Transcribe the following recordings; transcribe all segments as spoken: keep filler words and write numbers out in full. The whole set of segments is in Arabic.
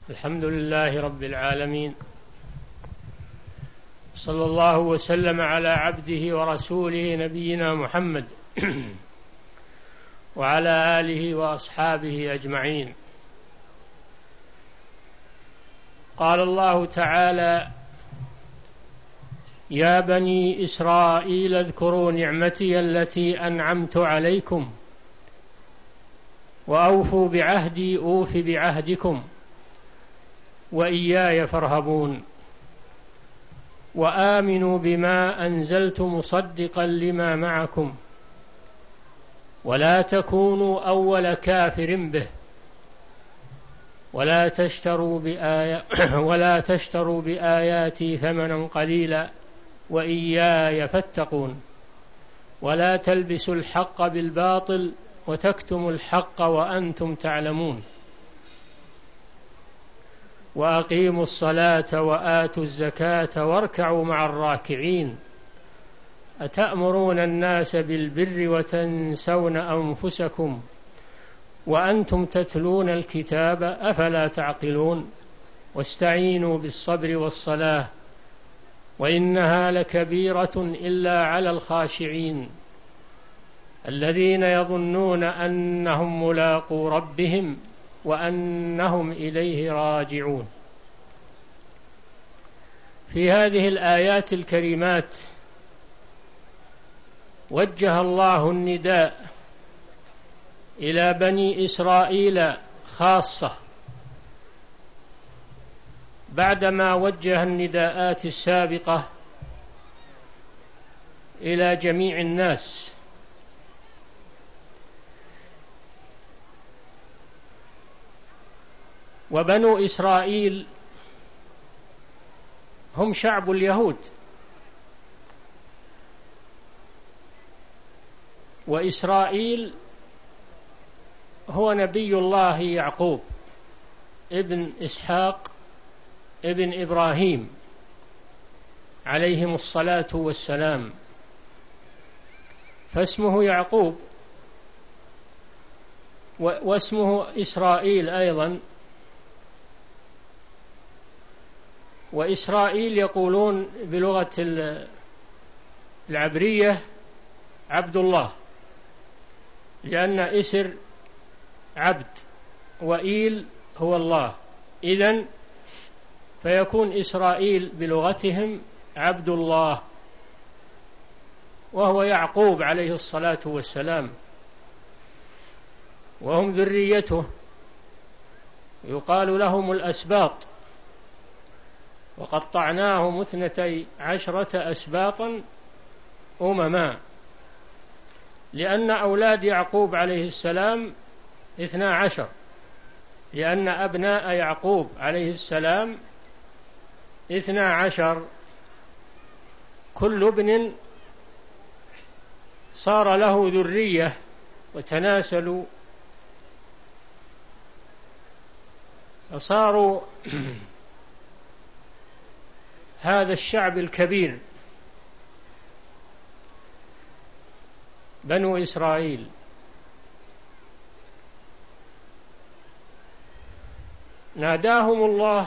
الحمد لله رب العالمين، صلى الله وسلم على عبده ورسوله نبينا محمد وعلى آله وأصحابه أجمعين. قال الله تعالى: يا بني إسرائيل اذكروا نعمتي التي أنعمت عليكم وأوفوا بعهدي أوف بعهدكم وإياي فارهبون وآمنوا بما أنزلت مصدقا لما معكم ولا تكونوا أول كافر به ولا تشتروا بآية ولا تشتروا بآياتي ثمنا قليلا وإياي فاتقون ولا تلبسوا الحق بالباطل وتكتموا الحق وأنتم تعلمون وأقيموا الصلاة وآتوا الزكاة واركعوا مع الراكعين أتأمرون الناس بالبر وتنسون أنفسكم وأنتم تتلون الكتاب أفلا تعقلون واستعينوا بالصبر والصلاة وإنها لكبيرة إلا على الخاشعين الذين يظنون أنهم ملاقو ربهم وأنهم إليه راجعون. في هذه الآيات الكريمات وجه الله النداء إلى بني إسرائيل خاصة بعدما وجه النداءات السابقة إلى جميع الناس. وبنو إسرائيل هم شعب اليهود، وإسرائيل هو نبي الله يعقوب ابن إسحاق ابن إبراهيم عليهم الصلاة والسلام، فاسمه يعقوب واسمه إسرائيل أيضا. وإسرائيل يقولون بلغة العبرية عبد الله، لأن إسر عبد وإيل هو الله، إذن فيكون إسرائيل بلغتهم عبد الله، وهو يعقوب عليه الصلاة والسلام، وهم ذريته، يقال لهم الأسباط، وقطعناهم اثنتي عشرة أسباطا أمما، لأن أولاد يعقوب عليه السلام اثنا عشر، لأن أبناء يعقوب عليه السلام اثنا عشر، كل ابن صار له ذرية وتناسلوا فصاروا هذا الشعب الكبير بنو إسرائيل. ناداهم الله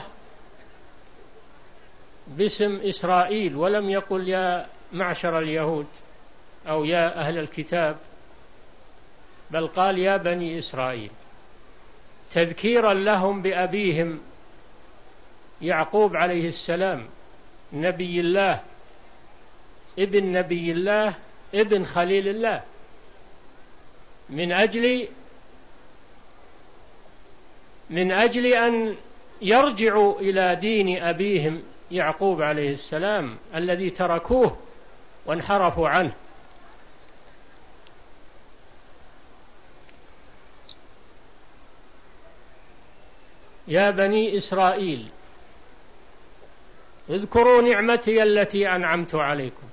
باسم إسرائيل، ولم يقل يا معشر اليهود أو يا أهل الكتاب، بل قال يا بني إسرائيل، تذكيرا لهم بأبيهم يعقوب عليه السلام نبي الله ابن نبي الله ابن خليل الله، من أجل من أجل أن يرجعوا إلى دين أبيهم يعقوب عليه السلام الذي تركوه وانحرفوا عنه. يا بني إسرائيل اذكروا نعمتي التي أنعمت عليكم.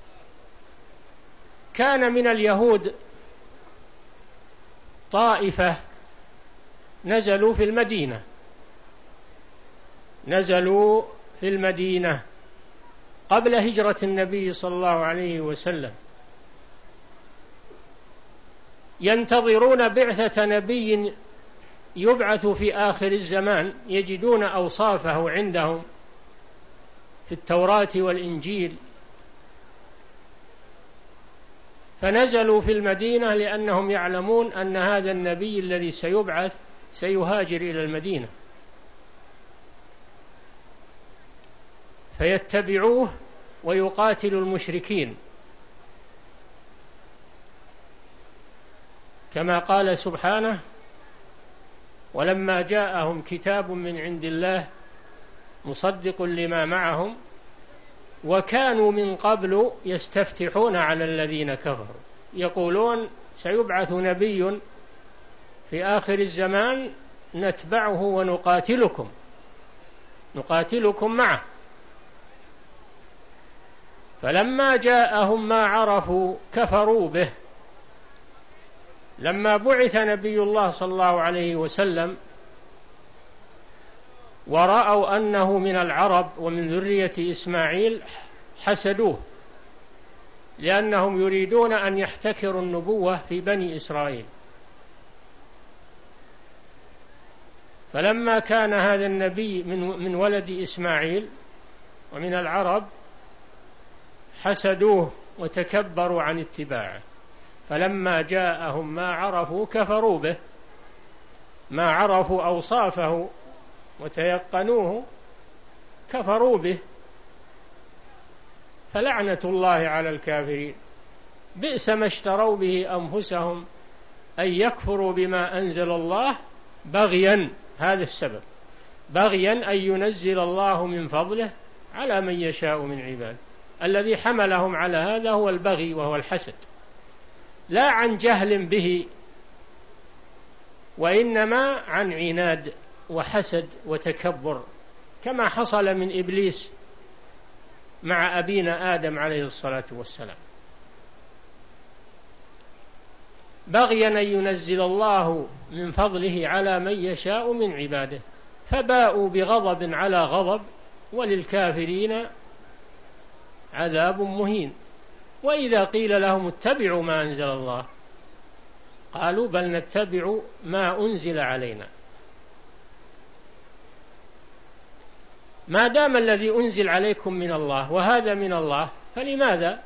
كان من اليهود طائفة نزلوا في المدينة نزلوا في المدينة قبل هجرة النبي صلى الله عليه وسلم، ينتظرون بعثة نبي يبعث في آخر الزمان يجدون أوصافه عندهم في التوراة والإنجيل، فنزلوا في المدينة لأنهم يعلمون أن هذا النبي الذي سيبعث سيهاجر إلى المدينة، فيتبعوه ويقاتلوا المشركين، كما قال سبحانه: ولما جاءهم كتاب من عند الله مصدق لما معهم وكانوا من قبل يستفتحون على الذين كفروا، يقولون سيبعث نبي في آخر الزمان نتبعه ونقاتلكم نقاتلكم معه. فلما جاءهم ما عرفوا كفروا به. لما بعث نبي الله صلى الله عليه وسلم ورأوا أنه من العرب ومن ذرية إسماعيل حسدوه، لأنهم يريدون أن يحتكروا النبوة في بني إسرائيل. فلما كان هذا النبي من من ولد إسماعيل ومن العرب حسدوه وتكبروا عن اتباعه. فلما جاءهم ما عرفوا كفروا به، ما عرفوا أوصافه وتيقنوه كفروا به. فلعنة الله على الكافرين، بئس ما اشتروا به أنفسهم أن يكفروا بما أنزل الله بغيا، هذا السبب، بغيا أن ينزل الله من فضله على من يشاء من عباده. الذي حملهم على هذا هو البغي وهو الحسد، لا عن جهل به، وإنما عن عناد وحسد وتكبر، كما حصل من إبليس مع أبينا آدم عليه الصلاة والسلام، بغيا أن ينزل الله من فضله على من يشاء من عباده، فباءوا بغضب على غضب، وللكافرين عذاب مهين. وإذا قيل لهم اتبعوا ما أنزل الله قالوا بل نتبع ما أنزل علينا. ما دام الذي أنزل عليكم من الله وهذا من الله فلماذا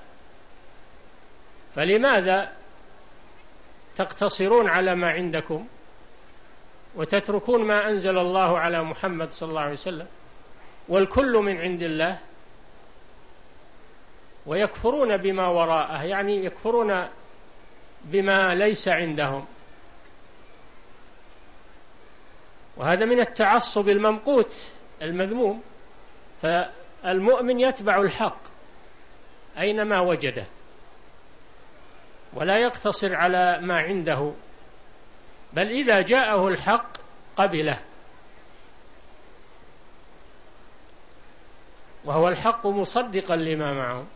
فلماذا تقتصرون على ما عندكم وتتركون ما أنزل الله على محمد صلى الله عليه وسلم والكل من عند الله، ويكفرون بما وراءه، يعني يكفرون بما ليس عندهم. وهذا من التعصب الممقوت المذموم. فالمؤمن يتبع الحق أينما وجده، ولا يقتصر على ما عنده، بل إذا جاءه الحق قبله، وهو الحق مصدقا لما معه.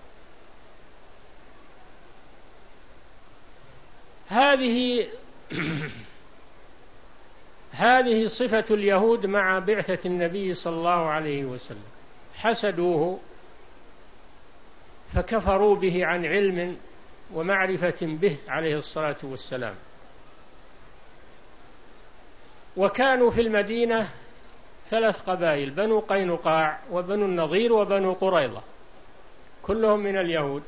هذه هذه صفة اليهود مع بعثة النبي صلى الله عليه وسلم، حسدوه فكفروا به عن علم ومعرفة به عليه الصلاة والسلام. وكانوا في المدينة ثلاث قبائل: بنو قينقاع وبنو النضير وبنو قريظة، كلهم من اليهود،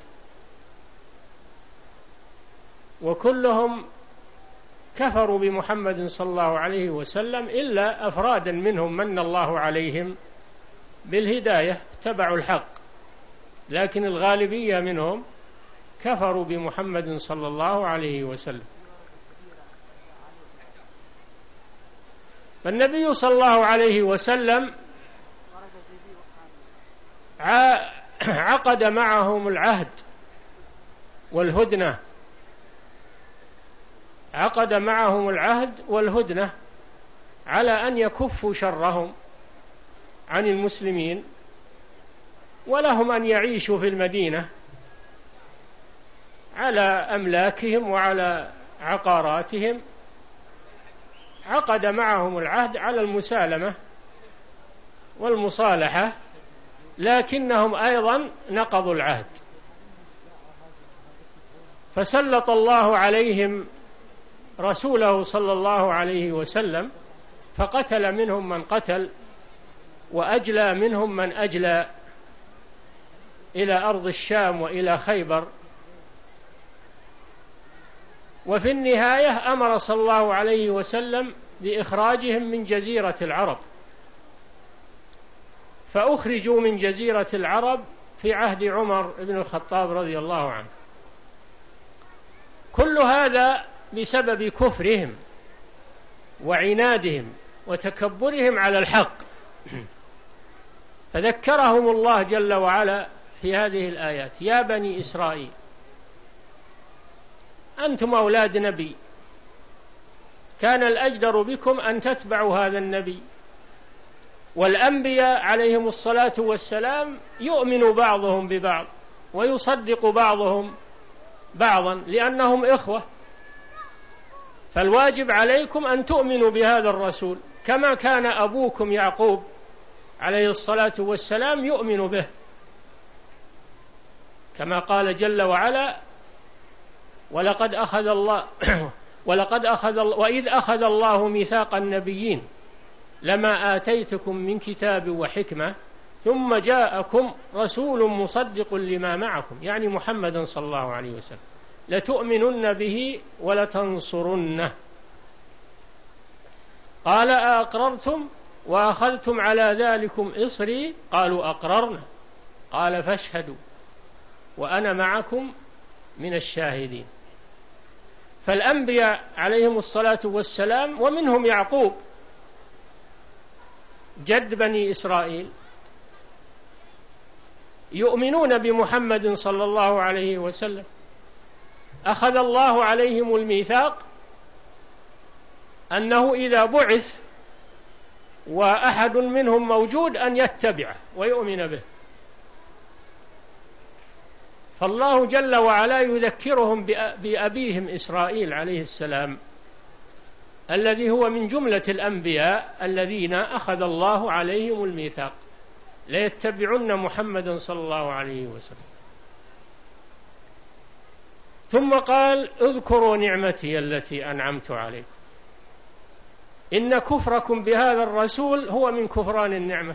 وكلهم كفروا بمحمد صلى الله عليه وسلم إلا أفرادا منهم من الله عليهم بالهداية اتبعوا الحق، لكن الغالبية منهم كفروا بمحمد صلى الله عليه وسلم. فالنبي صلى الله عليه وسلم عقد معهم العهد والهدنة عقد معهم العهد والهدنة على أن يكفوا شرهم عن المسلمين، ولهم أن يعيشوا في المدينة على أملاكهم وعلى عقاراتهم. عقد معهم العهد على المسالمة والمصالحة، لكنهم أيضا نقضوا العهد، فسلط الله عليهم رسوله صلى الله عليه وسلم فقتل منهم من قتل وأجلى منهم من أجلى إلى أرض الشام وإلى خيبر. وفي النهاية أمر صلى الله عليه وسلم بإخراجهم من جزيرة العرب، فأخرجوا من جزيرة العرب في عهد عمر بن الخطاب رضي الله عنه. كل هذا بسبب كفرهم وعنادهم وتكبرهم على الحق. فذكرهم الله جل وعلا في هذه الآيات: يا بني إسرائيل أنتم أولاد نبي، كان الأجدر بكم أن تتبعوا هذا النبي. والأنبياء عليهم الصلاة والسلام يؤمن بعضهم ببعض ويصدق بعضهم بعضا لأنهم إخوة، فالواجب عليكم أن تؤمنوا بهذا الرسول كما كان أبوكم يعقوب عليه الصلاة والسلام يؤمن به، كما قال جل وعلا: ولقد أخذ الله ولقد أخذ وإذ أخذ الله ميثاق النبيين لما آتيتكم من كتاب وحكمة ثم جاءكم رسول مصدق لما معكم، يعني محمدا صلى الله عليه وسلم، لتؤمنن به ولتنصرنه. قال: أأقررتم وأخذتم على ذلكم إصري؟ قالوا: أقررنا. قال: فاشهدوا وأنا معكم من الشاهدين. فالأنبياء عليهم الصلاة والسلام ومنهم يعقوب جد بني إسرائيل يؤمنون بمحمد صلى الله عليه وسلم. أخذ الله عليهم الميثاق أنه إذا بعث وأحد منهم موجود أن يتبعه ويؤمن به. فالله جل وعلا يذكرهم بأبيهم إسرائيل عليه السلام الذي هو من جملة الأنبياء الذين أخذ الله عليهم الميثاق ليتبعن محمدا صلى الله عليه وسلم. ثم قال: اذكروا نعمتي التي أنعمت عليكم. إن كفركم بهذا الرسول هو من كفران النعمة،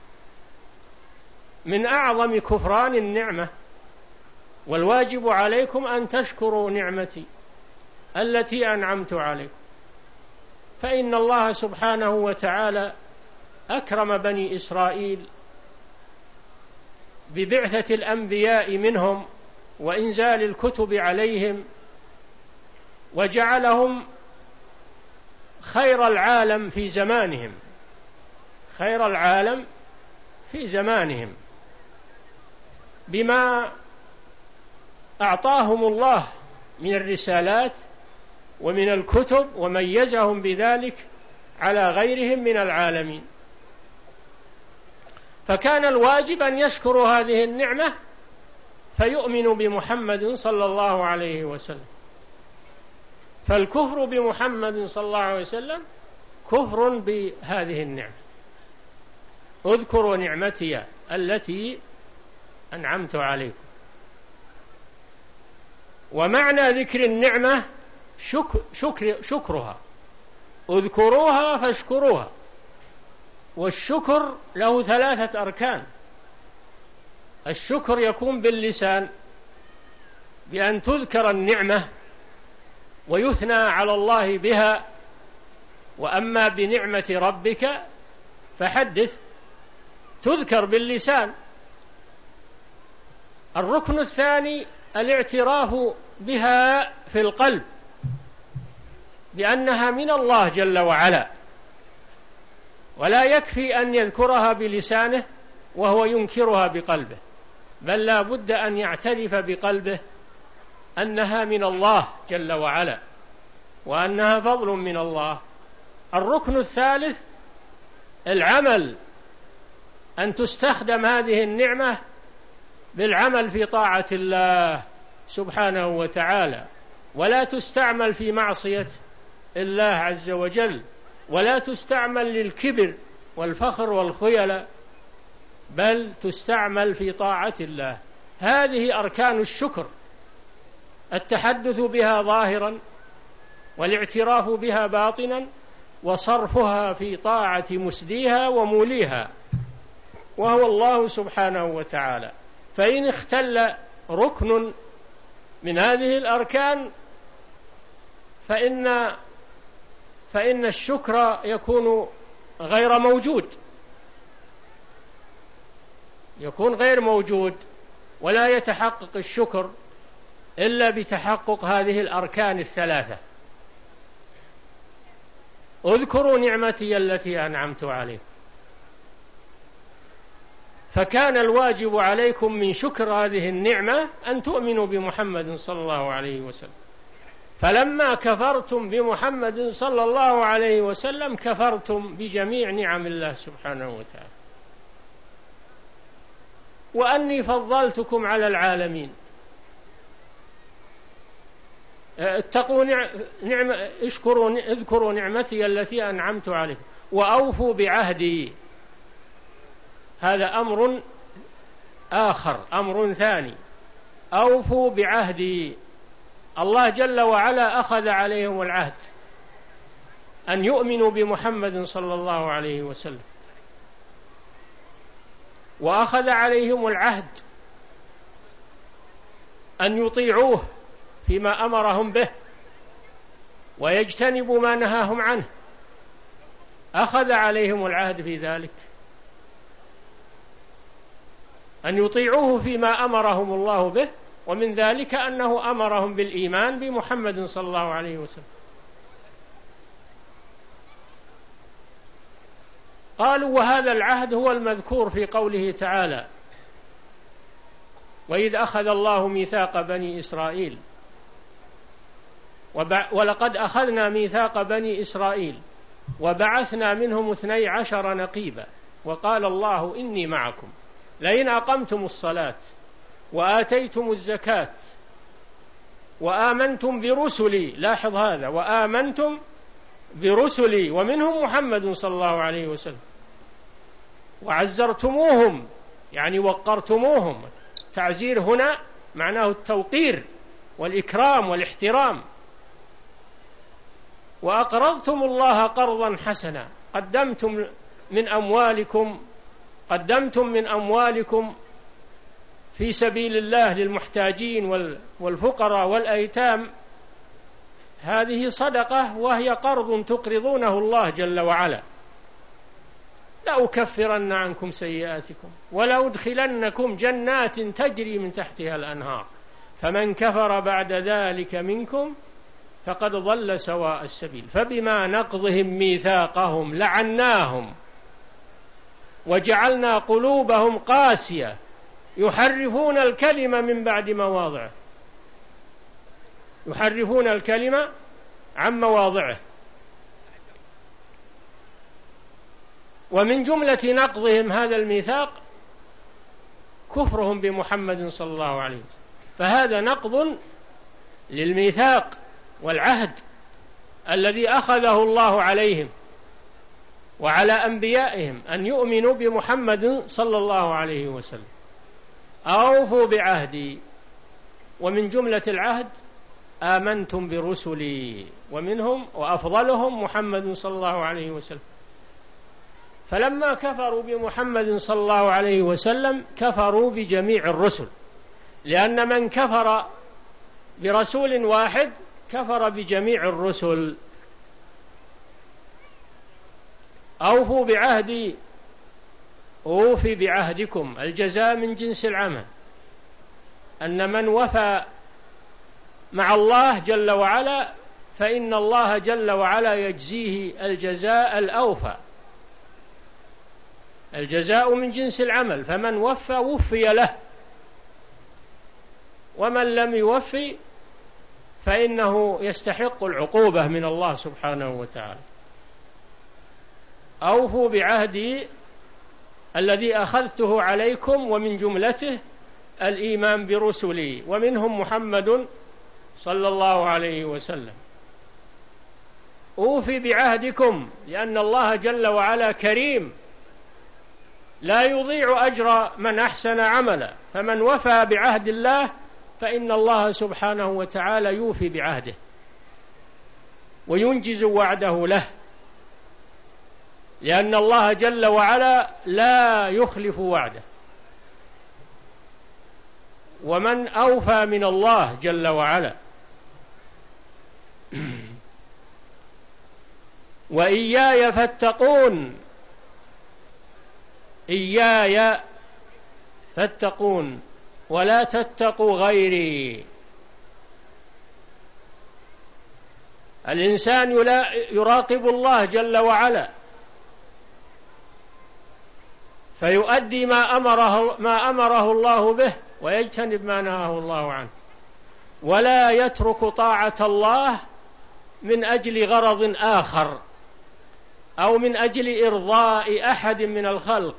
من أعظم كفران النعمة، والواجب عليكم أن تشكروا نعمتي التي أنعمت عليكم. فإن الله سبحانه وتعالى أكرم بني إسرائيل ببعثة الأنبياء منهم وإنزال الكتب عليهم، وجعلهم خير العالم في زمانهم، خير العالم في زمانهم بما أعطاهم الله من الرسالات ومن الكتب، وميزهم بذلك على غيرهم من العالمين. فكان الواجب أن يشكروا هذه النعمة فيؤمنوا بمحمد صلى الله عليه وسلم. فالكفر بمحمد صلى الله عليه وسلم كفر بهذه النعمة. اذكروا نعمتي التي أنعمت عليكم. ومعنى ذكر النعمة شكر شكر شكرها، اذكروها فاشكروها. والشكر له ثلاثة أركان. الشكر يكون باللسان بأن تذكر النعمة ويثنى على الله بها، وأما بنعمة ربك فحدث، تذكر باللسان. الركن الثاني الاعتراف بها في القلب بأنها من الله جل وعلا، ولا يكفي أن يذكرها بلسانه وهو ينكرها بقلبه، بل لا بد أن يعترف بقلبه أنها من الله جل وعلا وأنها فضل من الله. الركن الثالث العمل، أن تستخدم هذه النعمة بالعمل في طاعة الله سبحانه وتعالى، ولا تستعمل في معصية الله عز وجل، ولا تستعمل للكبر والفخر والخيلاء، بل تستعمل في طاعة الله. هذه أركان الشكر: التحدث بها ظاهرا، والاعتراف بها باطنا، وصرفها في طاعة مسديها وموليها، وهو الله سبحانه وتعالى. فإن اختل ركن من هذه الأركان فإن فإن الشكر يكون غير موجود، يكون غير موجود، ولا يتحقق الشكر إلا بتحقق هذه الأركان الثلاثة. اذكروا نعمتي التي أنعمت عليكم. فكان الواجب عليكم من شكر هذه النعمة أن تؤمنوا بمحمد صلى الله عليه وسلم. فلما كفرتم بمحمد صلى الله عليه وسلم كفرتم بجميع نعم الله سبحانه وتعالى. وأني فضلتكم على العالمين. اتقوا نعم اشكروا اذكروا نعمتي التي أنعمت عليكم وأوفوا بعهدي. هذا أمر آخر، أمر ثاني. أوفوا بعهدي. الله جل وعلا أخذ عليهم العهد أن يؤمنوا بمحمد صلى الله عليه وسلم، وأخذ عليهم العهد أن يطيعوه فيما أمرهم به ويجتنبوا ما نهاهم عنه. أخذ عليهم العهد في ذلك أن يطيعوه فيما أمرهم الله به، ومن ذلك أنه أمرهم بالإيمان بمحمد صلى الله عليه وسلم. قالوا وهذا العهد هو المذكور في قوله تعالى: وإذ أخذ الله ميثاق بني إسرائيل ولقد أخذنا ميثاق بني إسرائيل وبعثنا منهم اثني عشر نقيبا وقال الله إني معكم لئن أقمتم الصلاة وآتيتم الزكاة وآمنتم برسلي. لاحظ هذا: وآمنتم برسلي، ومنهم محمد صلى الله عليه وسلم، وعزرتموهم يعني وقرتموهم. تعزير هنا معناه التوقير والإكرام والاحترام. وأقرضتم الله قرضا حسنا، قدمتم من أموالكم قدمتم من أموالكم في سبيل الله للمحتاجين والفقراء والأيتام. هذه صدقة وهي قرض تقرضونه الله جل وعلا. لأكفرن عنكم سيئاتكم ولأدخلنكم جنات تجري من تحتها الأنهار فمن كفر بعد ذلك منكم فقد ضل سواء السبيل. فبما نقضهم ميثاقهم لعناهم وجعلنا قلوبهم قاسية يحرفون الكلمة من بعد مواضعه يحرفون الكلمة عن مواضعه. ومن جملة نقضهم هذا الميثاق كفرهم بمحمد صلى الله عليه وسلم. فهذا نقض للميثاق والعهد الذي أخذه الله عليهم وعلى أنبيائهم أن يؤمنوا بمحمد صلى الله عليه وسلم. أوفوا بعهدي. ومن جملة العهد آمنتم برسلي، ومنهم وأفضلهم محمد صلى الله عليه وسلم. فلما كفروا بمحمد صلى الله عليه وسلم كفروا بجميع الرسل، لأن من كفر برسول واحد كفر بجميع الرسل. أوفوا بعهدي أوفي بعهدكم. الجزاء من جنس العمل، أن من وفى مع الله جل وعلا فإن الله جل وعلا يجزيه الجزاء الأوفى. الجزاء من جنس العمل، فمن وفى وفي له، ومن لم يوفي فإنه يستحق العقوبة من الله سبحانه وتعالى. أوفوا بعهدي الذي أخذته عليكم، ومن جملته الإيمان برسلي، ومنهم محمد صلى الله عليه وسلم. أوفي بعهدكم، لأن الله جل وعلا كريم لا يضيع أجر من أحسن عملا، فمن وفى بعهد الله فإن الله سبحانه وتعالى يوفي بعهده وينجز وعده له. لأن الله جل وعلا لا يخلف وعده، ومن أوفى من الله جل وعلا. وإياي فاتقون، إياي فاتقون ولا تتقوا غيري. الإنسان يراقب الله جل وعلا فيؤدي ما أمره, ما أمره الله به ويجتنب ما نهاه الله عنه، ولا يترك طاعة الله من أجل غرض آخر أو من أجل إرضاء أحد من الخلق،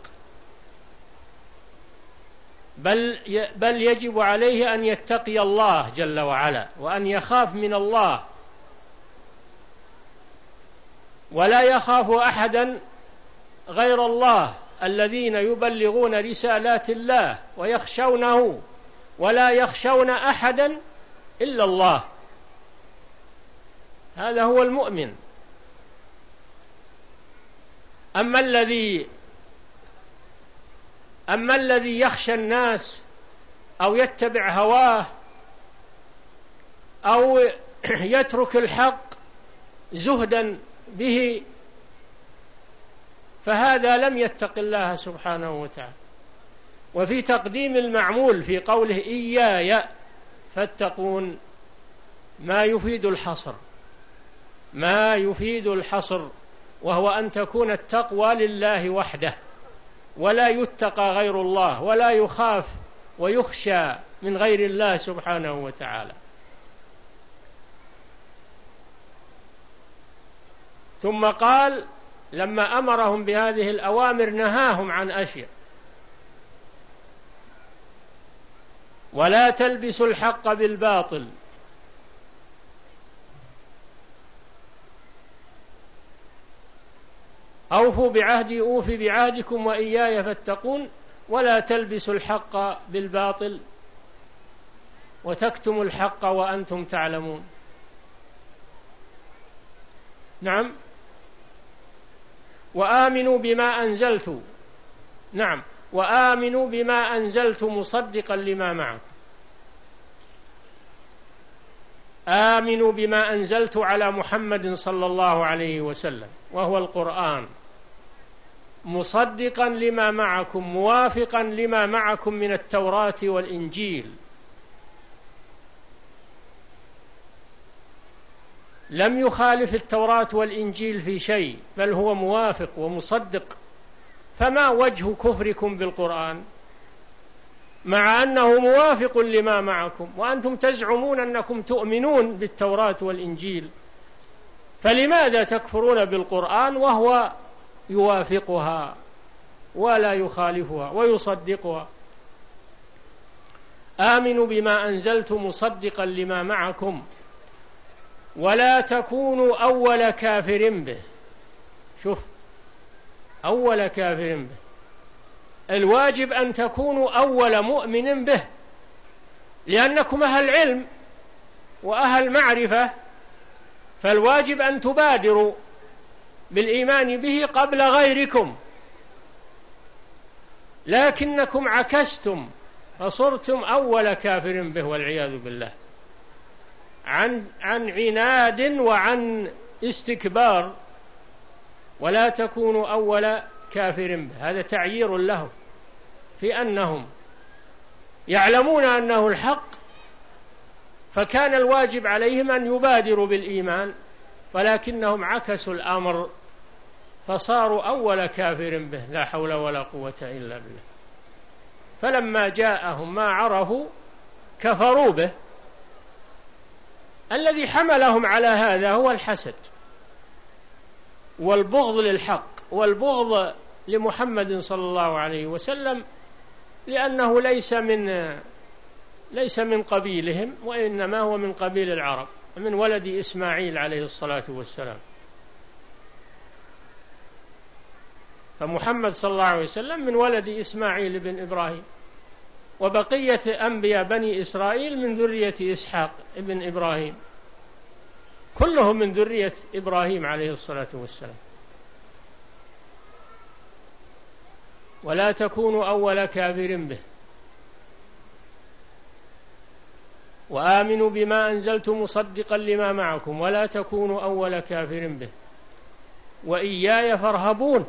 بل بل يجب عليه أن يتقي الله جل وعلا وأن يخاف من الله، ولا يخاف أحدا غير الله الذين يبلغون رسالات الله ويخشونه، ولا يخشون أحدا إلا الله. هذا هو المؤمن. أما الذي أما الذي يخشى الناس أو يتبع هواه أو يترك الحق زهدا به، فهذا لم يتق الله سبحانه وتعالى. وفي تقديم المعمول في قوله إياي فاتقون ما يفيد الحصر، ما يفيد الحصر، وهو أن تكون التقوى لله وحده، ولا يتقى غير الله، ولا يخاف ويخشى من غير الله سبحانه وتعالى. ثم قال لما أمرهم بهذه الأوامر نهاهم عن أشياء: ولا تلبسوا الحق بالباطل أوفوا بعهدي أوف بعهدكم وإياي فاتقون ولا تلبسوا الحق بالباطل وتكتموا الحق وأنتم تعلمون. نعم. وآمنوا بما أنزلت، نعم، وآمنوا بما أنزلت مصدقا لما معكم. آمنوا بما أنزلت على محمد صلى الله عليه وسلم وهو القرآن، مصدقا لما معكم، موافقا لما معكم من التوراة والإنجيل. لم يخالف التوراة والإنجيل في شيء، بل هو موافق ومصدق. فما وجه كفركم بالقرآن مع أنه موافق لما معكم وأنتم تزعمون أنكم تؤمنون بالتوراة والإنجيل؟ فلماذا تكفرون بالقرآن وهو يوافقها ولا يخالفها ويصدقها؟ آمنوا بما أنزلت مصدقا لما معكم ولا تكونوا أول كافر به. شوف، أول كافر به، الواجب أن تكونوا أول مؤمن به، لأنكم أهل علم وأهل معرفة، فالواجب أن تبادروا بالإيمان به قبل غيركم، لكنكم عكستم فصرتم أول كافر به والعياذ بالله، عن عن عناد وعن استكبار. ولا تكونوا أول كافر به، هذا تعيير له في أنهم يعلمون أنه الحق، فكان الواجب عليهم أن يبادروا بالإيمان، ولكنهم عكسوا الأمر فصاروا أول كافر به، لا حول ولا قوة إلا بالله. فلما جاءهم ما عرفوا كفروا به. الذي حملهم على هذا هو الحسد والبغض للحق والبغض لمحمد صلى الله عليه وسلم، لأنه ليس من ليس من قبيلهم، وإنما هو من قبيل العرب، من ولد إسماعيل عليه الصلاة والسلام. فمحمد صلى الله عليه وسلم من ولد إسماعيل بن إبراهيم، وبقية أنبياء بني إسرائيل من ذرية إسحاق ابن إبراهيم، كلهم من ذرية إبراهيم عليه الصلاة والسلام. ولا تكونوا أول كافر به وآمنوا بما أنزلت مصدقا لما معكم ولا تكونوا أول كافر به وإياي فارهبون.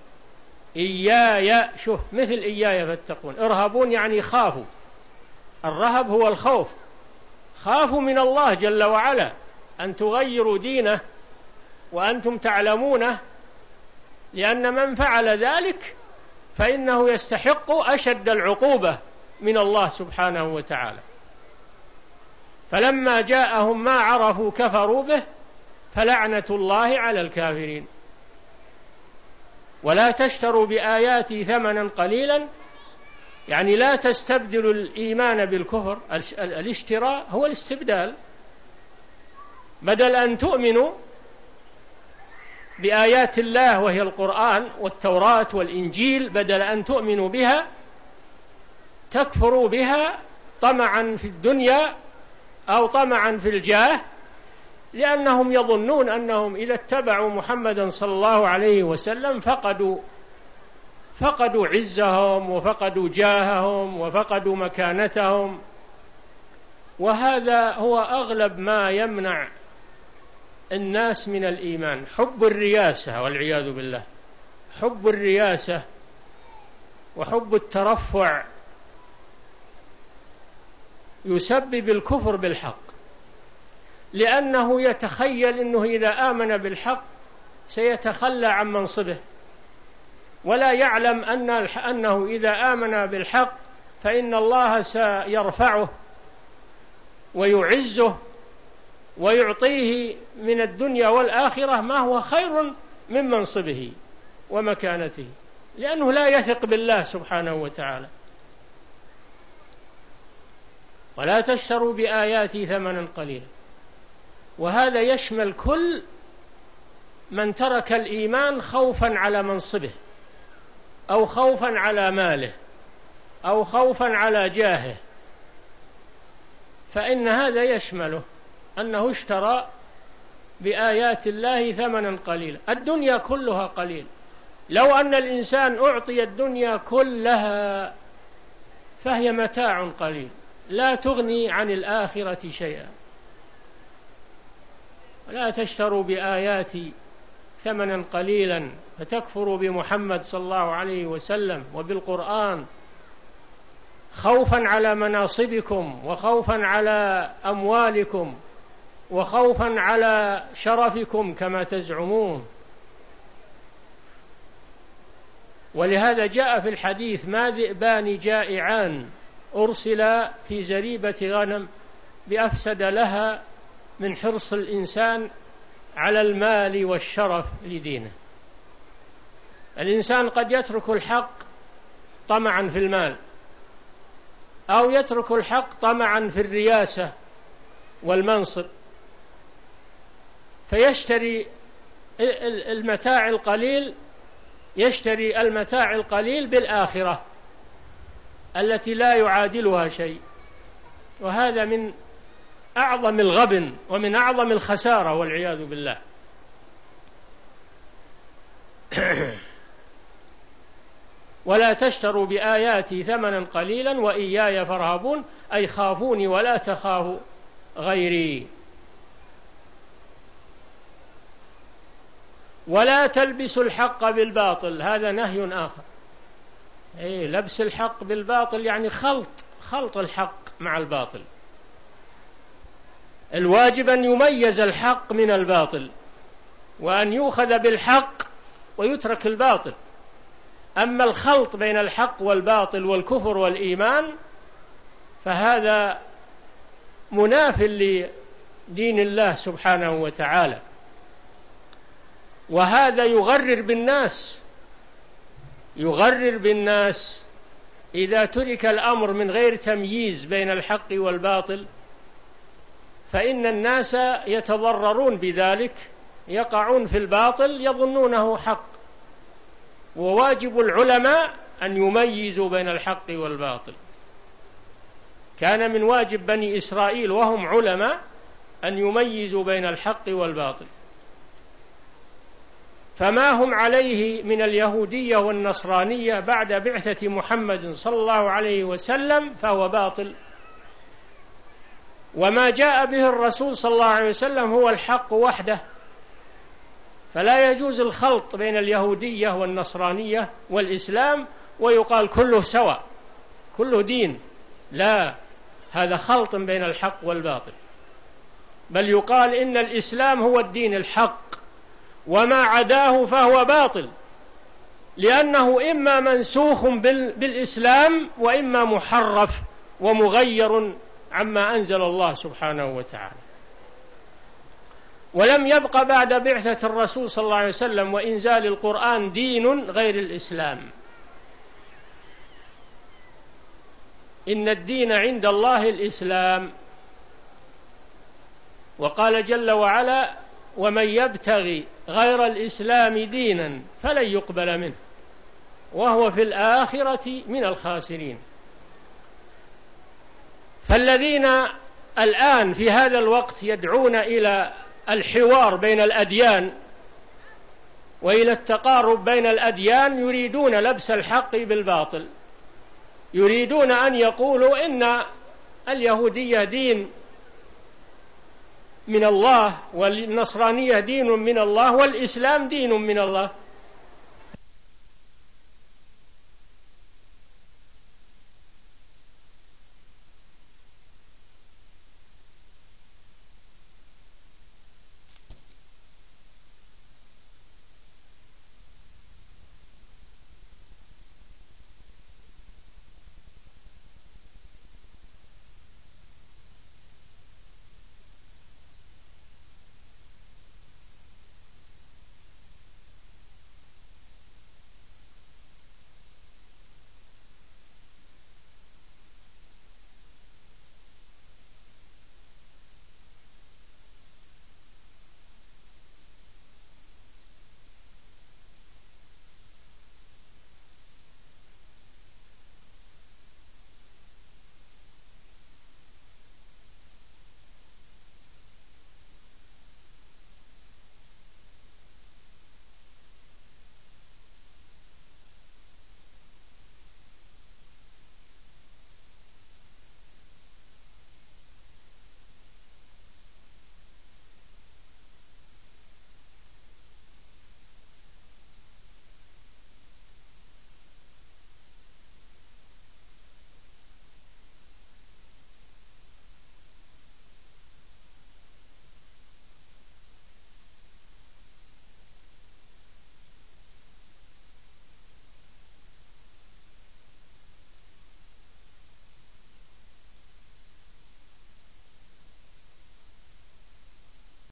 إياي، شوف، مثل إياي فاتقون، ارهبون يعني خافوا. الرهب هو الخوف، خافوا من الله جل وعلا أن تغيروا دينه وأنتم تعلمونه، لأن من فعل ذلك فإنه يستحق أشد العقوبة من الله سبحانه وتعالى. فلما جاءهم ما عرفوا كفروا به فلعنة الله على الكافرين. ولا تشتروا بآياتي ثمنا قليلا، يعني لا تستبدلوا الإيمان بالكفر. الاشتراء هو الاستبدال، بدل أن تؤمنوا بآيات الله وهي القرآن والتوراة والإنجيل، بدل أن تؤمنوا بها تكفروا بها طمعا في الدنيا أو طمعا في الجاه، لأنهم يظنون أنهم إذا اتبعوا محمدا صلى الله عليه وسلم فقدوا فقدوا عزهم وفقدوا جاههم وفقدوا مكانتهم. وهذا هو أغلب ما يمنع الناس من الإيمان، حب الرياسة والعياذ بالله، حب الرياسة وحب الترفع يسبب الكفر بالحق، لأنه يتخيل أنه إذا آمن بالحق سيتخلى عن منصبه، ولا يعلم أن أنه إذا آمن بالحق فإن الله سيرفعه ويعزه ويعطيه من الدنيا والآخرة ما هو خير من منصبه ومكانته، لأنه لا يثق بالله سبحانه وتعالى. ولا تشتروا بآياتي ثمنا قليلا، وهذا يشمل كل من ترك الإيمان خوفا على منصبه أو خوفا على ماله أو خوفا على جاهه، فإن هذا يشمله أنه اشترى بآيات الله ثمنا قليلا. الدنيا كلها قليل، لو أن الإنسان أعطي الدنيا كلها فهي متاع قليل لا تغني عن الآخرة شيئا. لا تشتروا بآياتي ثمنا قليلا فتكفروا بمحمد صلى الله عليه وسلم وبالقرآن خوفا على مناصبكم وخوفا على أموالكم وخوفا على شرفكم كما تزعمون. ولهذا جاء في الحديث: ما ذئبان جائعان أرسلا في زريبة غنم بأفسد لها من حرص الإنسان على المال والشرف لدينه. الإنسان قد يترك الحق طمعا في المال، أو يترك الحق طمعا في الرياسة والمنصب، فيشتري المتاع القليل يشتري المتاع القليل بالآخرة التي لا يعادلها شيء. وهذا من أعظم الغبن ومن أعظم الخسارة والعياذ بالله. ولا تشتروا بآياتي ثمنا قليلا وإياي فارهبون، أي خافوني ولا تخافوا غيري. ولا تلبسوا الحق بالباطل، هذا نهي آخر. إيه، لبس الحق بالباطل يعني خلط خلط الحق مع الباطل. الواجب أن يميز الحق من الباطل، وأن يؤخذ بالحق ويترك الباطل. أما الخلط بين الحق والباطل والكفر والإيمان فهذا مناف لدين الله سبحانه وتعالى، وهذا يغرر بالناس يغرر بالناس إذا ترك الأمر من غير تمييز بين الحق والباطل، فإن الناس يتضررون بذلك، يقعون في الباطل يظنونه حق. وواجب العلماء أن يميزوا بين الحق والباطل. كان من واجب بني إسرائيل وهم علماء أن يميزوا بين الحق والباطل. فما هم عليه من اليهودية والنصرانية بعد بعثة محمد صلى الله عليه وسلم فهو باطل، وما جاء به الرسول صلى الله عليه وسلم هو الحق وحده، فلا يجوز الخلط بين اليهودية والنصرانية والإسلام ويقال كله سواء كله دين، لا، هذا خلط بين الحق والباطل، بل يقال إن الإسلام هو الدين الحق وما عداه فهو باطل، لأنه إما منسوخ بالإسلام وإما محرف ومغير عما أنزل الله سبحانه وتعالى. ولم يبق بعد بعثة الرسول صلى الله عليه وسلم وإنزال القرآن دين غير الإسلام، إن الدين عند الله الإسلام. وقال جل وعلا: ومن يبتغي غير الإسلام دينا فلن يقبل منه وهو في الآخرة من الخاسرين. فالذين الآن في هذا الوقت يدعون إلى الحوار بين الأديان وإلى التقارب بين الأديان يريدون لبس الحق بالباطل، يريدون أن يقولوا إن اليهودية دين من الله والنصرانية دين من الله والإسلام دين من الله،